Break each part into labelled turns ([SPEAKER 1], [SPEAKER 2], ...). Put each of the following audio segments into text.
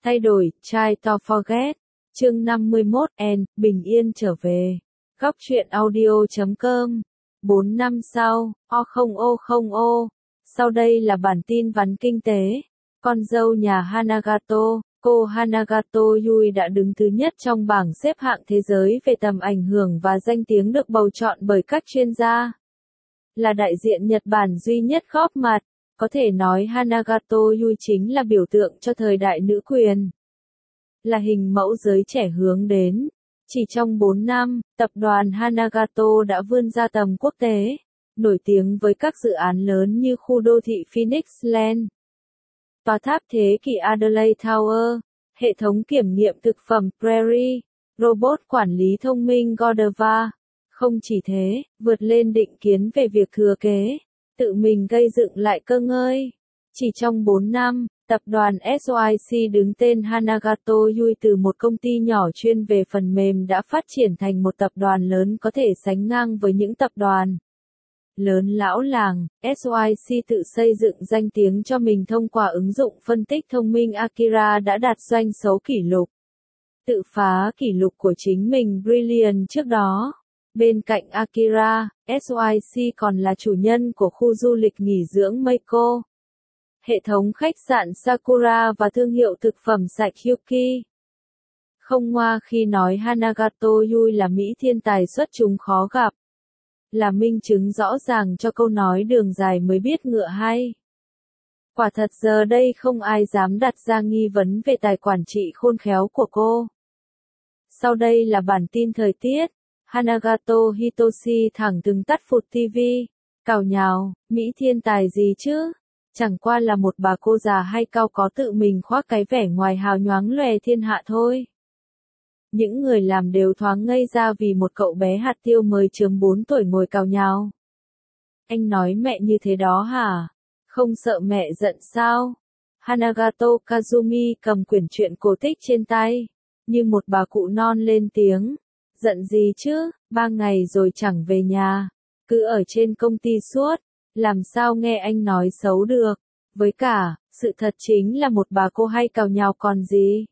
[SPEAKER 1] Thay đổi, try to forget. Chương 51, bình yên trở về. Góc truyện audio.com. 4 năm sau, O. Sau đây là bản tin vắn kinh tế. Con dâu nhà Hanagato, cô Hanagato Yui đã đứng thứ nhất trong bảng xếp hạng thế giới về tầm ảnh hưởng và danh tiếng được bầu chọn bởi các chuyên gia. Là đại diện Nhật Bản duy nhất góp mặt, có thể nói Hanagato Yui chính là biểu tượng cho thời đại nữ quyền. Là hình mẫu giới trẻ hướng đến. Chỉ trong 4 năm, tập đoàn Hanagato đã vươn ra tầm quốc tế, nổi tiếng với các dự án lớn như khu đô thị Phoenix Land, tòa tháp thế kỷ Adelaide Tower, hệ thống kiểm nghiệm thực phẩm Prairie, robot quản lý thông minh Godiva. Không chỉ thế, vượt lên định kiến về việc thừa kế, tự mình gây dựng lại cơ ngơi. Chỉ trong 4 năm, tập đoàn SOIC đứng tên Hanagato Yui từ một công ty nhỏ chuyên về phần mềm đã phát triển thành một tập đoàn lớn có thể sánh ngang với những tập đoàn lớn lão làng. SOIC tự xây dựng danh tiếng cho mình thông qua ứng dụng phân tích thông minh Akira đã đạt doanh số kỷ lục, tự phá kỷ lục của chính mình Brilliant trước đó. Bên cạnh Akira, SOIC còn là chủ nhân của khu du lịch nghỉ dưỡng Meiko, hệ thống khách sạn Sakura và thương hiệu thực phẩm sạch Yuki. Không ngoa khi nói Hanagato Yui là Mỹ thiên tài xuất chúng khó gặp, là minh chứng rõ ràng cho câu nói đường dài mới biết ngựa hay. Quả thật giờ đây không ai dám đặt ra nghi vấn về tài quản trị khôn khéo của cô. Sau đây là bản tin thời tiết. Hanagato Hitoshi thẳng thừng tắt phụt TV, cào nhào, Mỹ thiên tài gì chứ? Chẳng qua là một bà cô già hay cao có tự mình khoác cái vẻ ngoài hào nhoáng lòe thiên hạ thôi. Những người làm đều thoáng ngây ra vì một cậu bé hạt tiêu mới chớm 4 tuổi ngồi cào nhào. Anh nói mẹ như thế đó hả? Không sợ mẹ giận sao? Hanagato Kazumi cầm quyển truyện cổ tích trên tay, như một bà cụ non lên tiếng. Giận gì chứ, 3 ngày rồi chẳng về nhà, cứ ở trên công ty suốt, làm sao nghe anh nói xấu được. Với cả, sự thật chính là một bà cô hay cào nhào còn gì.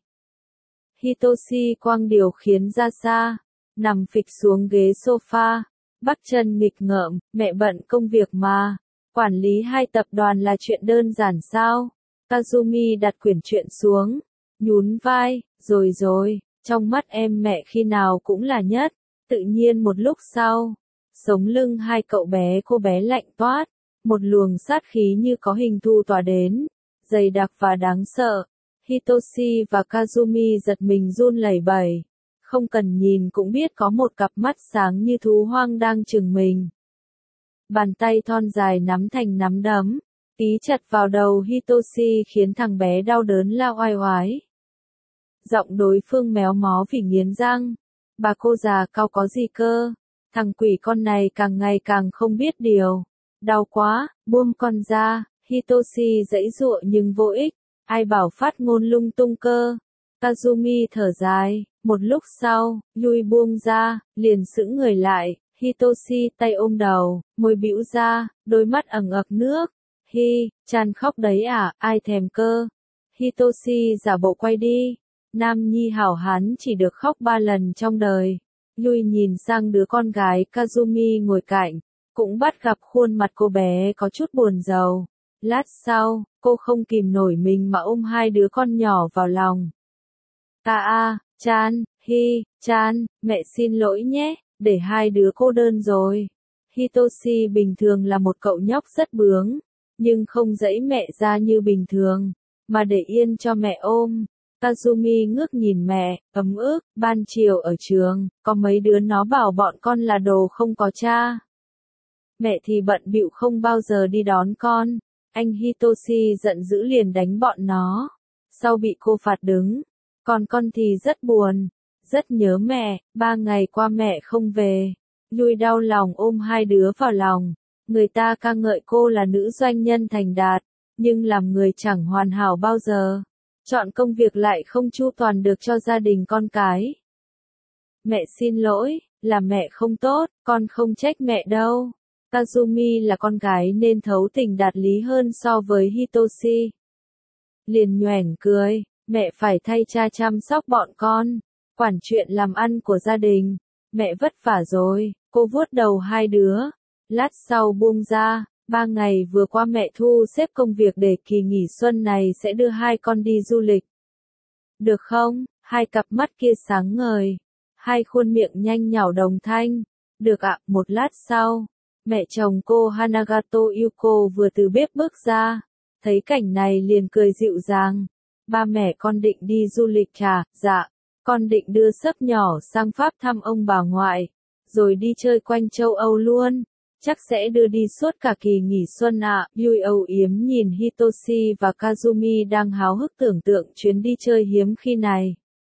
[SPEAKER 1] Hitoshi quăng điều khiến ra xa, nằm phịch xuống ghế sofa, bắt chân nghịch ngợm, mẹ bận công việc mà, quản lý 2 tập đoàn là chuyện đơn giản sao? Kazumi đặt quyển truyện xuống, nhún vai, rồi, trong mắt em mẹ khi nào cũng là nhất. Tự nhiên một lúc sau, sống lưng 2 cậu bé cô bé lạnh toát, một luồng sát khí như có hình thù tỏa đến, dày đặc và đáng sợ. Hitoshi và Kazumi giật mình run lẩy bẩy, không cần nhìn cũng biết có một cặp mắt sáng như thú hoang đang chừng mình. Bàn tay thon dài nắm thành nắm đấm, tí chặt vào đầu Hitoshi khiến thằng bé đau đớn la oai oái. Giọng đối phương méo mó vì nghiến răng. Bà cô già cao có gì cơ? Thằng quỷ con này càng ngày càng không biết điều. Đau quá, buông con ra. Hitoshi giãy giụa nhưng vô ích. Ai bảo phát ngôn lung tung cơ? Kazumi thở dài. Một lúc sau, Yui buông ra, liền sững người lại. Hitoshi tay ôm đầu, môi bĩu ra, đôi mắt ẩn ực nước. Chan khóc đấy à, ai thèm cơ? Hitoshi giả bộ quay đi. Nam nhi hảo hán chỉ được khóc 3 lần trong đời. Yui nhìn sang đứa con gái Kazumi ngồi cạnh, cũng bắt gặp khuôn mặt cô bé có chút buồn rầu. Lát sau, cô không kìm nổi mình mà ôm 2 đứa con nhỏ vào lòng. Chan, mẹ xin lỗi nhé, để 2 đứa cô đơn rồi. Hitoshi bình thường là một cậu nhóc rất bướng, nhưng không giãy mẹ ra như bình thường, mà để yên cho mẹ ôm. Kazumi ngước nhìn mẹ, ấm ức, ban chiều ở trường, có mấy đứa nó bảo bọn con là đồ không có cha. Mẹ thì bận bịu không bao giờ đi đón con. Anh Hitoshi giận dữ liền đánh bọn nó. Sau bị cô phạt đứng, còn con thì rất buồn, rất nhớ mẹ, 3 ngày qua mẹ không về. Yui đau lòng ôm 2 đứa vào lòng. Người ta ca ngợi cô là nữ doanh nhân thành đạt, nhưng làm người chẳng hoàn hảo bao giờ. Chọn công việc lại không chu toàn được cho gia đình con cái. Mẹ xin lỗi, là mẹ không tốt, con không trách mẹ đâu. Kazumi là con gái nên thấu tình đạt lý hơn so với Hitoshi. Liền nhoẻn cười, Mẹ phải thay cha chăm sóc bọn con, quản chuyện làm ăn của gia đình. Mẹ vất vả rồi, cô vuốt đầu hai đứa. Lát sau buông ra, 3 ngày vừa qua mẹ thu xếp công việc để kỳ nghỉ xuân này sẽ đưa hai con đi du lịch. Được không? Hai cặp mắt kia sáng ngời. Hai khuôn miệng nhanh nhảu đồng thanh. Được ạ, một lát sau. Mẹ chồng cô Hanagato Yuko vừa từ bếp bước ra. Thấy cảnh này liền cười dịu dàng. Ba mẹ con định đi du lịch à? Dạ. Con định đưa sấp nhỏ sang Pháp thăm ông bà ngoại. Rồi đi chơi quanh châu Âu luôn. Chắc sẽ đưa đi suốt cả kỳ nghỉ xuân ạ. Yui âu yếm nhìn Hitoshi và Kazumi đang háo hức tưởng tượng chuyến đi chơi hiếm khi này.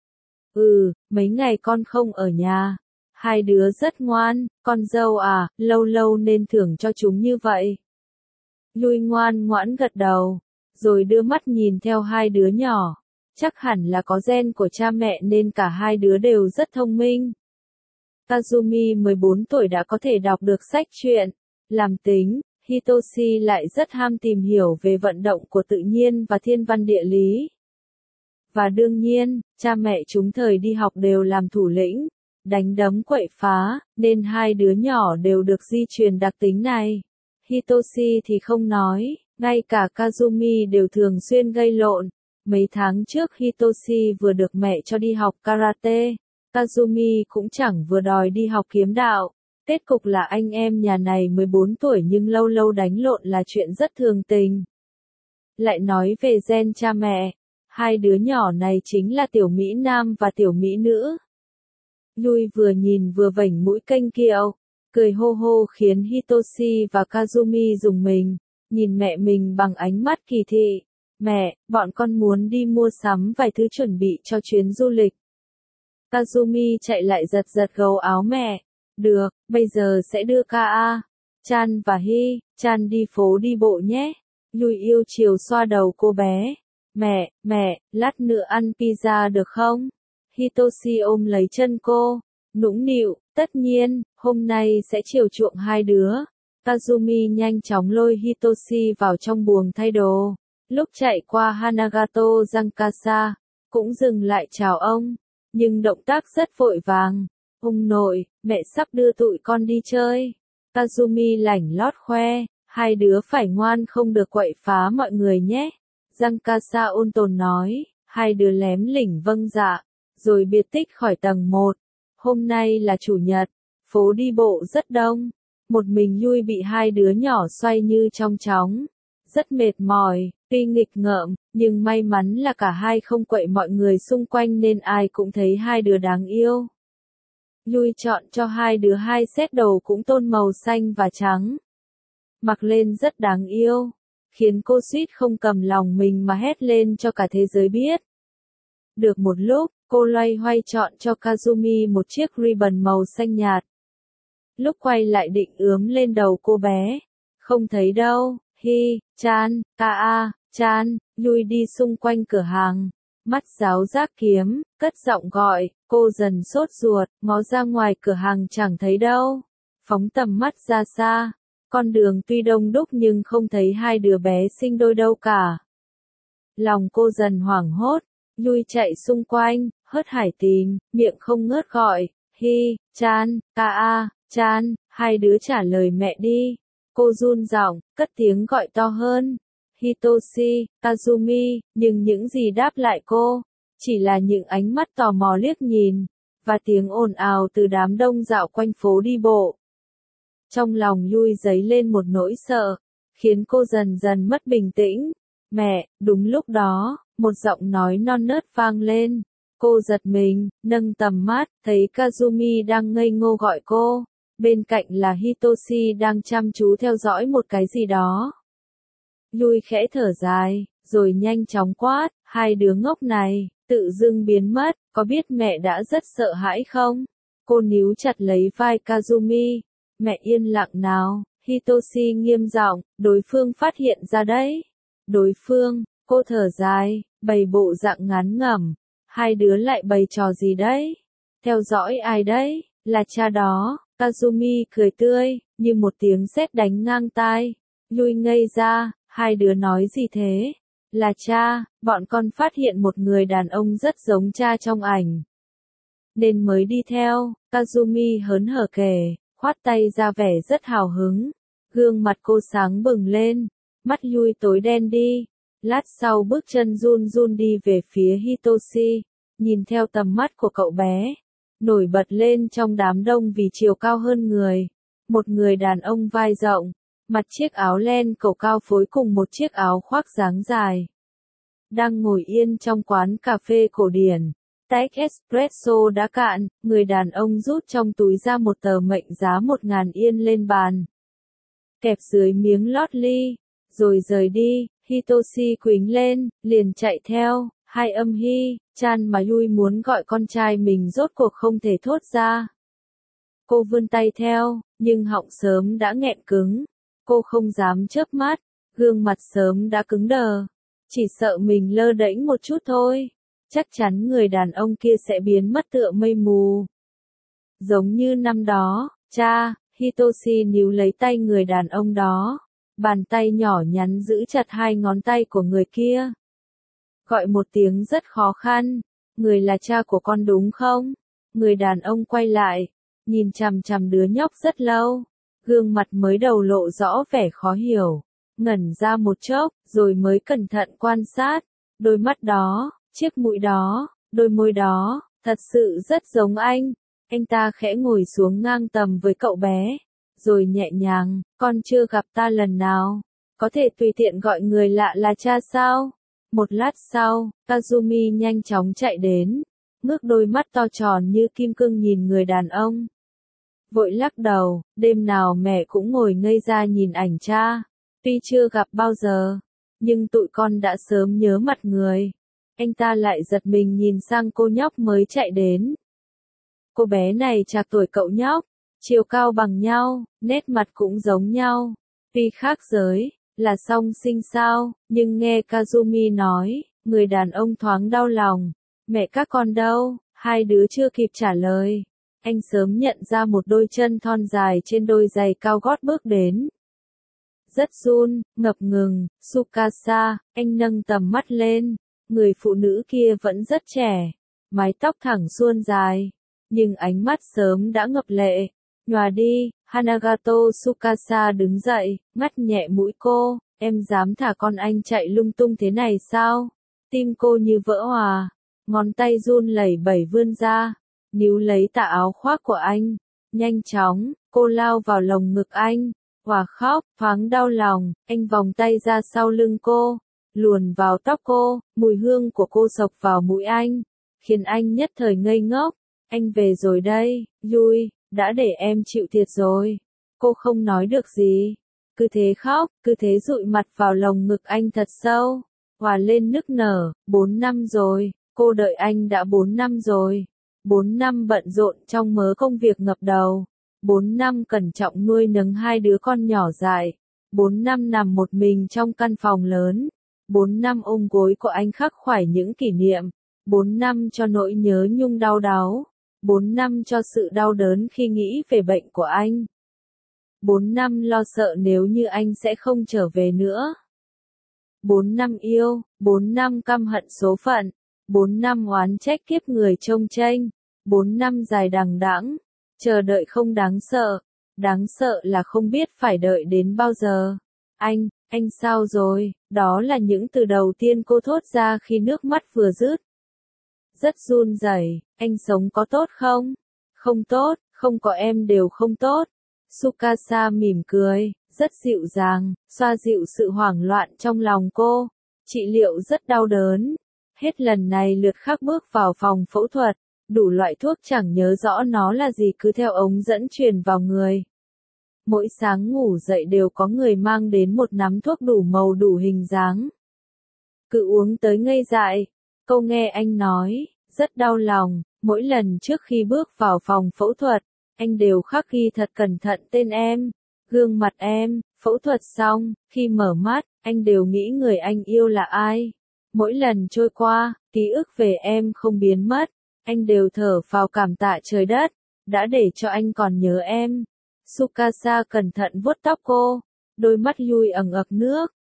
[SPEAKER 1] Mấy ngày con không ở nhà. Hai đứa rất ngoan, con dâu à, lâu lâu nên thưởng cho chúng như vậy. Yui ngoan ngoãn gật đầu, rồi đưa mắt nhìn theo hai đứa nhỏ. Chắc hẳn là có gen của cha mẹ nên cả hai đứa đều rất thông minh. Kazumi 14 tuổi đã có thể đọc được sách truyện, làm tính, Hitoshi lại rất ham tìm hiểu về vận động của tự nhiên và thiên văn địa lý. Và đương nhiên, cha mẹ chúng thời đi học đều làm thủ lĩnh, đánh đấm quậy phá, nên hai đứa nhỏ đều được di truyền đặc tính này. Hitoshi thì không nói, ngay cả Kazumi đều thường xuyên gây lộn. Mấy tháng trước Hitoshi vừa được mẹ cho đi học karate, Kazumi cũng chẳng vừa đòi đi học kiếm đạo. Kết cục là anh em nhà này 14 tuổi nhưng lâu lâu đánh lộn là chuyện rất thường tình. Lại nói về gen cha mẹ, hai đứa nhỏ này chính là tiểu Mỹ Nam và tiểu Mỹ Nữ. Yui vừa nhìn vừa vểnh mũi kênh kiệu, cười hô hô khiến Hitoshi và Kazumi rùng mình, nhìn mẹ mình bằng ánh mắt kỳ thị. Mẹ, bọn con muốn đi mua sắm vài thứ chuẩn bị cho chuyến du lịch. Kazumi chạy lại giật giật gấu áo mẹ. Được, bây giờ sẽ đưa Chan và Chan đi phố đi bộ nhé. Yui yêu chiều xoa đầu cô bé. Mẹ, lát nữa ăn pizza được không? Hitoshi ôm lấy chân cô, nũng nịu, tất nhiên, hôm nay sẽ chiều chuộng hai đứa. Kazumi nhanh chóng lôi Hitoshi vào trong buồng thay đồ. Lúc chạy qua Hanagato Giankasa, cũng dừng lại chào ông, nhưng động tác rất vội vàng. Ông nội, mẹ sắp đưa tụi con đi chơi. Kazumi lảnh lót khoe, hai đứa phải ngoan không được quậy phá mọi người nhé. Giankasa ôn tồn nói, hai đứa lém lỉnh vâng dạ, rồi biệt tích khỏi tầng 1. Hôm nay là chủ nhật, phố đi bộ rất đông. Một mình Yui bị hai đứa nhỏ xoay như trong chóng. Rất mệt mỏi, tuy nghịch ngợm, nhưng may mắn là cả hai không quậy mọi người xung quanh nên ai cũng thấy hai đứa đáng yêu. Yui chọn cho hai đứa hai set đồ cũng tôn màu xanh và trắng. Mặc lên rất đáng yêu, khiến cô suýt không cầm lòng mình mà hét lên cho cả thế giới biết. Được một lúc, cô loay hoay chọn cho Kazumi một chiếc ribbon màu xanh nhạt. Lúc quay lại định ướm lên đầu cô bé, không thấy đâu. Chan, Yui đi xung quanh cửa hàng, mắt giáo giác kiếm, cất giọng gọi, cô dần sốt ruột, ngó ra ngoài cửa hàng chẳng thấy đâu. Phóng tầm mắt ra xa, con đường tuy đông đúc nhưng không thấy hai đứa bé sinh đôi đâu cả. Lòng cô dần hoảng hốt, Yui chạy xung quanh, hớt hải tìm, miệng không ngớt gọi, Chan, hai đứa trả lời mẹ đi. Cô run giọng, cất tiếng gọi to hơn. Hitoshi, Kazumi, nhưng những gì đáp lại cô, chỉ là những ánh mắt tò mò liếc nhìn, và tiếng ồn ào từ đám đông dạo quanh phố đi bộ. Trong lòng Yui dấy lên một nỗi sợ, khiến cô dần dần mất bình tĩnh. Mẹ, đúng lúc đó, một giọng nói non nớt vang lên. Cô giật mình, nâng tầm mắt, thấy Kazumi đang ngây ngô gọi cô. Bên cạnh là Hitoshi đang chăm chú theo dõi một cái gì đó. Yui khẽ thở dài, rồi nhanh chóng quát, hai đứa ngốc này, tự dưng biến mất, có biết mẹ đã rất sợ hãi không? Cô níu chặt lấy vai Kazumi. Mẹ yên lặng nào, Hitoshi nghiêm giọng, đối phương phát hiện ra đấy. Đối phương, cô thở dài, bày bộ dạng ngán ngẩm. Hai đứa lại bày trò gì đấy? Theo dõi ai đấy? Là cha đó. Kazumi cười tươi, như một tiếng sét đánh ngang tai. Yui ngây ra, hai đứa nói gì thế? Là cha, bọn con phát hiện một người đàn ông rất giống cha trong ảnh. Nên mới đi theo, Kazumi hớn hở kể, khoát tay ra vẻ rất hào hứng. Gương mặt cô sáng bừng lên, mắt Yui tối đen đi. Lát sau bước chân run run đi về phía Hitoshi, nhìn theo tầm mắt của cậu bé. Nổi bật lên trong đám đông vì chiều cao hơn người. Một người đàn ông vai rộng, mặc chiếc áo len cổ cao phối cùng một chiếc áo khoác dáng dài. Đang ngồi yên trong quán cà phê cổ điển. Tách espresso đã cạn, người đàn ông rút trong túi ra một tờ mệnh giá 1.000 yên lên bàn. Kẹp dưới miếng lót ly, rồi rời đi. Hitoshi quính lên, liền chạy theo. Hai âm hy, chan mà Yui muốn gọi con trai mình rốt cuộc không thể thốt ra. Cô vươn tay theo, nhưng họng sớm đã nghẹn cứng. Cô không dám chớp mắt, gương mặt sớm đã cứng đờ. Chỉ sợ mình lơ đễnh một chút thôi. Chắc chắn người đàn ông kia sẽ biến mất tựa mây mù. Giống như năm đó, cha, Hitoshi níu lấy tay người đàn ông đó. Bàn tay nhỏ nhắn giữ chặt hai ngón tay của người kia. Gọi một tiếng rất khó khăn. Người là cha của con đúng không? Người đàn ông quay lại, nhìn chằm chằm đứa nhóc rất lâu. Gương mặt mới đầu lộ rõ vẻ khó hiểu. Ngẩn ra một chốc, rồi mới cẩn thận quan sát. Đôi mắt đó, chiếc mũi đó, đôi môi đó, thật sự rất giống anh. Anh ta khẽ ngồi xuống ngang tầm với cậu bé. Rồi nhẹ nhàng, con chưa gặp ta lần nào. Có thể tùy tiện gọi người lạ là cha sao? Một lát sau, Kazumi nhanh chóng chạy đến. Ngước đôi mắt to tròn như kim cương nhìn người đàn ông. Vội lắc đầu, đêm nào mẹ cũng ngồi ngây ra nhìn ảnh cha. Tuy chưa gặp bao giờ, nhưng tụi con đã sớm nhớ mặt người. Anh ta lại giật mình nhìn sang cô nhóc mới chạy đến. Cô bé này trạc tuổi cậu nhóc, chiều cao bằng nhau, nét mặt cũng giống nhau. Tuy khác giới, là song sinh sao, nhưng nghe Kazumi nói, người đàn ông thoáng đau lòng. Mẹ các con đâu? Hai đứa chưa kịp trả lời. Anh sớm nhận ra một đôi chân thon dài trên đôi giày cao gót bước đến. Rất run, ngập ngừng, Tsukasa, anh nâng tầm mắt lên. Người phụ nữ kia vẫn rất trẻ, mái tóc thẳng suôn dài, nhưng ánh mắt sớm đã ngập lệ. Nhòa đi, Hanagato Tsukasa đứng dậy, ngắt nhẹ mũi cô, em dám thả con anh chạy lung tung thế này sao? Tim cô như vỡ hòa, ngón tay run lẩy bẩy vươn ra, níu lấy tà áo khoác của anh. Nhanh chóng, cô lao vào lồng ngực anh, hòa khóc, thoáng đau lòng, anh vòng tay ra sau lưng cô, luồn vào tóc cô, mùi hương của cô xộc vào mũi anh, khiến anh nhất thời ngây ngốc. Anh về rồi đây, Yui, đã để em chịu thiệt rồi. Cô không nói được gì, cứ thế khóc, cứ thế dụi mặt vào lồng ngực anh thật sâu, hòa lên nức nở. 4 năm rồi, cô đợi anh đã 4 năm rồi. 4 năm bận rộn trong mớ công việc ngập đầu. 4 năm cẩn trọng nuôi nấng hai đứa con nhỏ dại. 4 năm nằm một mình trong căn phòng lớn. 4 năm ôm gối của anh khắc khoải những kỷ niệm. 4 năm cho nỗi nhớ nhung đau đáu. 4 năm cho sự đau đớn khi nghĩ về bệnh của anh. 4 năm lo sợ nếu như anh sẽ không trở về nữa. 4 năm yêu, 4 năm căm hận số phận. 4 năm oán trách kiếp người trông chênh. 4 năm dài đằng đẵng. Chờ đợi không đáng sợ là không biết phải đợi đến bao giờ. Anh sao rồi? Đó là những từ đầu tiên cô thốt ra khi nước mắt vừa dứt. Rất run rẩy, anh sống có tốt không? Không tốt, không có em đều không tốt. Tsukasa mỉm cười, rất dịu dàng, xoa dịu sự hoảng loạn trong lòng cô. Trị liệu rất đau đớn. Hết lần này lượt khác bước vào phòng phẫu thuật. Đủ loại thuốc chẳng nhớ rõ nó là gì cứ theo ống dẫn truyền vào người. Mỗi sáng ngủ dậy đều có người mang đến một nắm thuốc đủ màu đủ hình dáng. Cứ uống tới ngây dại. Câu nghe anh nói, rất đau lòng, mỗi lần trước khi bước vào phòng phẫu thuật, anh đều khắc ghi thật cẩn thận tên em, gương mặt em. Phẫu thuật xong, khi mở mắt, anh đều nghĩ người anh yêu là ai. Mỗi lần trôi qua, ký ức về em không biến mất. Anh đều thở phào cảm tạ trời đất, đã để cho anh còn nhớ em. Tsukasa cẩn thận vuốt tóc cô, đôi mắt Yui ẩn ực nước,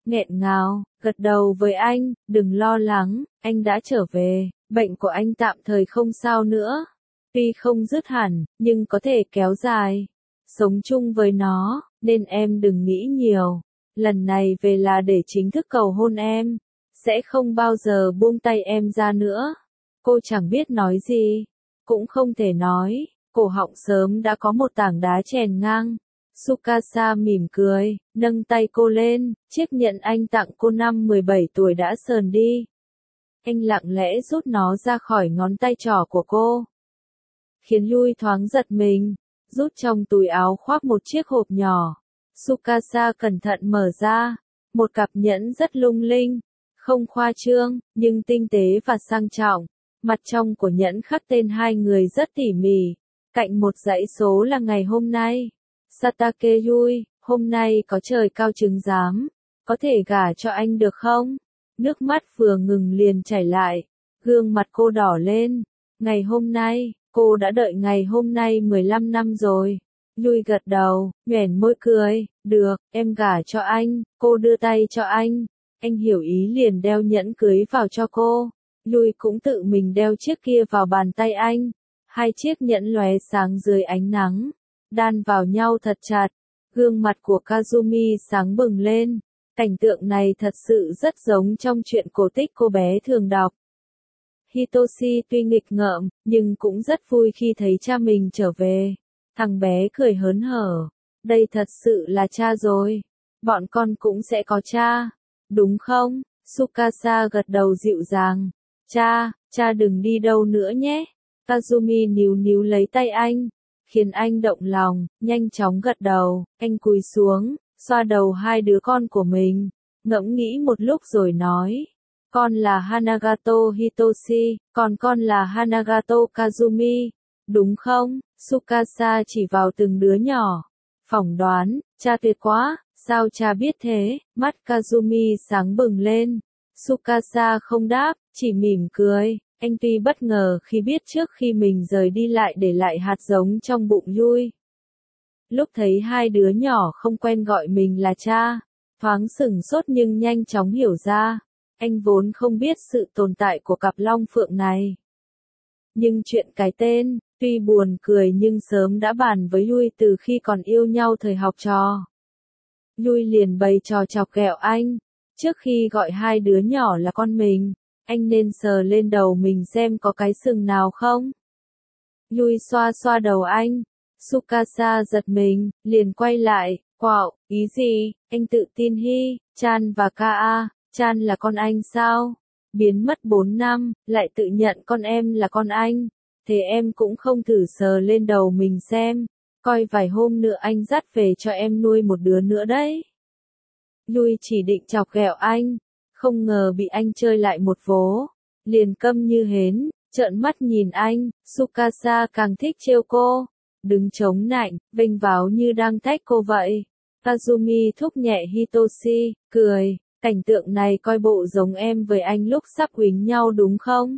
[SPEAKER 1] nghẹn ngào, gật đầu với anh, đừng lo lắng, anh đã trở về, bệnh của anh tạm thời không sao nữa. Tuy không dứt hẳn, nhưng có thể kéo dài. Sống chung với nó, nên em đừng nghĩ nhiều. Lần này về là để chính thức cầu hôn em. Sẽ không bao giờ buông tay em ra nữa. Cô chẳng biết nói gì. Cũng không thể nói. Cổ họng sớm đã có một tảng đá chèn ngang. Tsukasa mỉm cười, nâng tay cô lên. Chiếc nhẫn anh tặng cô năm 17 tuổi đã sờn đi. Anh lặng lẽ rút nó ra khỏi ngón tay trỏ của cô. Khiến Yui thoáng giật mình. Rút trong túi áo khoác một chiếc hộp nhỏ. Tsukasa cẩn thận mở ra. Một cặp nhẫn rất lung linh. Không khoa trương, nhưng tinh tế và sang trọng. Mặt trong của nhẫn khắc tên hai người rất tỉ mỉ. Cạnh một dãy số là ngày hôm nay. Satake Yui, hôm nay có trời cao chứng giám. Có thể gả cho anh được không? Nước mắt vừa ngừng liền chảy lại. Gương mặt cô đỏ lên. Ngày hôm nay, cô đã đợi ngày hôm nay 15 năm rồi. Yui gật đầu, nhoẻn môi cười. Được, em gả cho anh. Cô đưa tay cho anh. Anh hiểu ý liền đeo nhẫn cưới vào cho cô. Yui cũng tự mình đeo chiếc kia vào bàn tay anh. Hai chiếc nhẫn lóe sáng dưới ánh nắng. Đan vào nhau thật chặt. Gương mặt của Kazumi sáng bừng lên. Cảnh tượng này thật sự rất giống trong truyện cổ tích cô bé thường đọc. Hitoshi tuy nghịch ngợm, nhưng cũng rất vui khi thấy cha mình trở về. Thằng bé cười hớn hở. Đây thật sự là cha rồi. Bọn con cũng sẽ có cha. Đúng không? Tsukasa gật đầu dịu dàng. Cha đừng đi đâu nữa nhé. Kazumi níu níu lấy tay anh. Khiến anh động lòng, nhanh chóng gật đầu. Anh cúi xuống, xoa đầu hai đứa con của mình. Ngẫm nghĩ một lúc rồi nói. Con là Hanagato Hitoshi, còn con là Hanagato Kazumi. Đúng không? Tsukasa chỉ vào từng đứa nhỏ. Phỏng đoán, cha tuyệt quá, sao cha biết thế? Mắt Kazumi sáng bừng lên. Tsukasa không đáp, chỉ mỉm cười. Anh tuy bất ngờ khi biết trước khi mình rời đi lại để lại hạt giống trong bụng Yui. Lúc thấy hai đứa nhỏ không quen gọi mình là cha, thoáng sửng sốt nhưng nhanh chóng hiểu ra. Anh vốn không biết sự tồn tại của cặp long phượng này. Nhưng chuyện cái tên, tuy buồn cười nhưng sớm đã bàn với Yui từ khi còn yêu nhau thời học trò. Yui liền bày trò chọc ghẹo anh. Trước khi gọi hai đứa nhỏ là con mình, anh nên sờ lên đầu mình xem có cái sừng nào không. Yui xoa xoa đầu anh. Tsukasa giật mình, liền quay lại. Quạo, ý gì? Anh tự tin Chan và Ka. Chan là con anh sao? Biến mất 4 năm, lại tự nhận con em là con anh. Thế em cũng không thử sờ lên đầu mình xem. Coi vài hôm nữa anh dắt về cho em nuôi một đứa nữa đấy. Yui chỉ định chọc ghẹo anh. Không ngờ bị anh chơi lại một vố. Liền câm như hến, trợn mắt nhìn anh. Tsukasa càng thích trêu cô. Đứng chống nạnh, vênh váo như đang thách cô vậy. Kazumi thúc nhẹ Hitoshi, cười. Cảnh tượng này coi bộ giống em với anh lúc sắp quýnh nhau đúng không?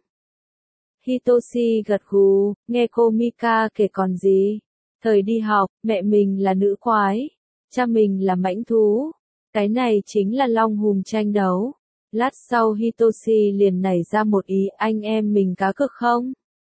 [SPEAKER 1] Hitoshi gật gù, nghe cô Mika kể còn gì. Thời đi học, mẹ mình là nữ quái. Cha mình là mãnh thú. Cái này chính là long hùm tranh đấu. Lát sau Hitoshi liền nảy ra một ý anh em mình cá cược không?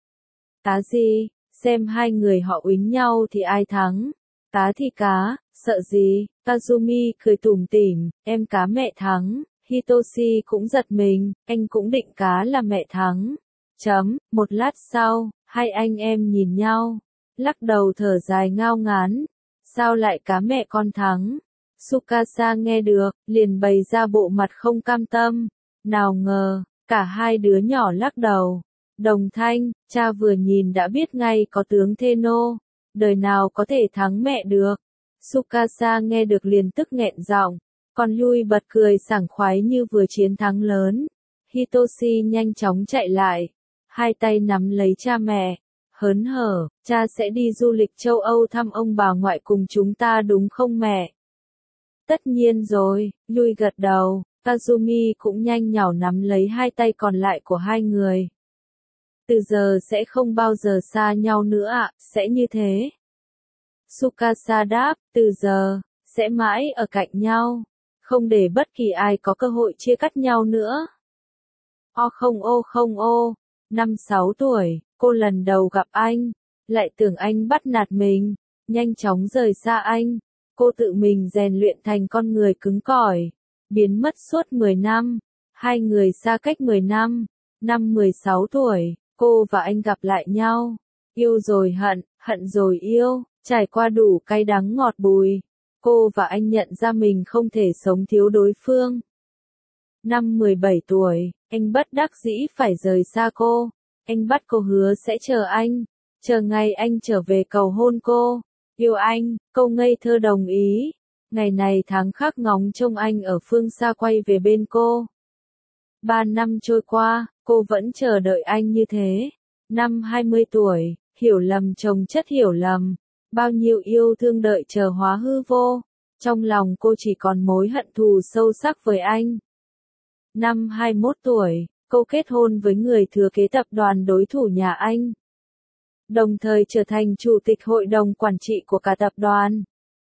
[SPEAKER 1] Cá gì? Xem hai người họ uýnh nhau thì ai thắng? Cá thì cá, sợ gì? Kazumi cười tủm tỉm, em cá mẹ thắng. Hitoshi cũng giật mình, anh cũng định cá là mẹ thắng. Một lát sau, hai anh em nhìn nhau. Lắc đầu thở dài ngao ngán. Sao lại cá mẹ con thắng? Tsukasa nghe được, liền bày ra bộ mặt không cam tâm. Nào ngờ, cả hai đứa nhỏ lắc đầu. Đồng thanh, cha vừa nhìn đã biết ngay có tướng Theno. Đời nào có thể thắng mẹ được. Tsukasa nghe được liền tức nghẹn giọng. Còn Yui bật cười sảng khoái như vừa chiến thắng lớn. Hitoshi nhanh chóng chạy lại. Hai tay nắm lấy cha mẹ. Hớn hở, cha sẽ đi du lịch châu Âu thăm ông bà ngoại cùng chúng ta đúng không mẹ? Tất nhiên rồi, Yui gật đầu. Kazumi cũng nhanh nhảu nắm lấy hai tay còn lại của hai người. Từ giờ sẽ không bao giờ xa nhau nữa ạ, sẽ như thế. Tsukasa đáp, từ giờ, sẽ mãi ở cạnh nhau. không để bất kỳ ai có cơ hội chia cắt nhau nữa. không ô, 5-6 tuổi, cô lần đầu gặp anh, lại tưởng anh bắt nạt mình, nhanh chóng rời xa anh, cô tự mình rèn luyện thành con người cứng cỏi, biến mất suốt 10 năm, hai người xa cách 10 năm, năm 16 tuổi, cô và anh gặp lại nhau, yêu rồi hận, hận rồi yêu, trải qua đủ cay đắng ngọt bùi, cô và anh nhận ra mình không thể sống thiếu đối phương. Năm 17 tuổi, anh bất đắc dĩ phải rời xa cô. Anh bắt cô hứa sẽ chờ ngày anh trở về cầu hôn cô. Yêu anh, cô ngây thơ đồng ý. Ngày này tháng khác ngóng trông anh ở phương xa quay về bên cô. 3 năm trôi qua, cô vẫn chờ đợi anh như thế. Năm 20 tuổi, hiểu lầm chồng chất hiểu lầm. Bao nhiêu yêu thương đợi chờ hóa hư vô. Trong lòng cô chỉ còn mối hận thù sâu sắc với anh. Năm 21 tuổi, cô kết hôn với người thừa kế tập đoàn đối thủ nhà anh. Đồng thời trở thành chủ tịch hội đồng quản trị của cả tập đoàn.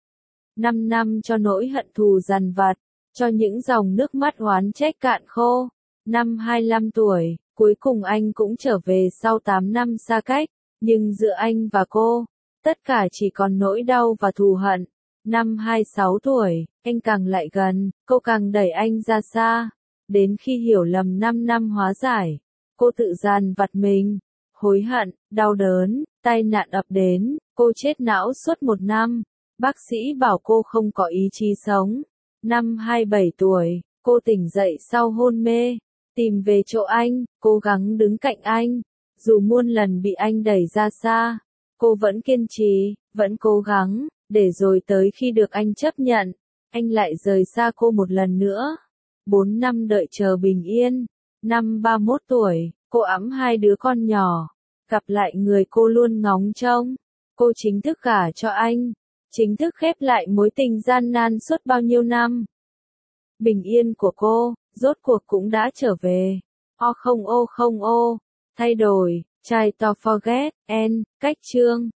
[SPEAKER 1] 5 năm cho nỗi hận thù dằn vặt, cho những dòng nước mắt oán trách cạn khô. Năm 25 tuổi, cuối cùng anh cũng trở về sau 8 năm xa cách, nhưng giữa anh và cô, tất cả chỉ còn nỗi đau và thù hận. Năm 26 tuổi, anh càng lại gần, cô càng đẩy anh ra xa. Đến khi hiểu lầm 5 năm hóa giải, cô tự dằn vặt mình, hối hận, đau đớn, tai nạn ập đến, cô chết não suốt 1 năm. Bác sĩ bảo cô không có ý chí sống. Năm 27 tuổi, cô tỉnh dậy sau hôn mê, tìm về chỗ anh, cố gắng đứng cạnh anh. Dù muôn lần bị anh đẩy ra xa, cô vẫn kiên trì, vẫn cố gắng, để rồi tới khi được anh chấp nhận, anh lại rời xa cô một lần nữa. 4 năm đợi chờ bình yên. Năm 31 tuổi, cô ẵm 2 đứa con nhỏ, gặp lại người cô luôn ngóng trông. Cô chính thức gả cho anh, chính thức khép lại mối tình gian nan suốt bao nhiêu năm. Bình yên của cô, rốt cuộc cũng đã trở về. không ô, thay đổi, try to forget, end, cách chương.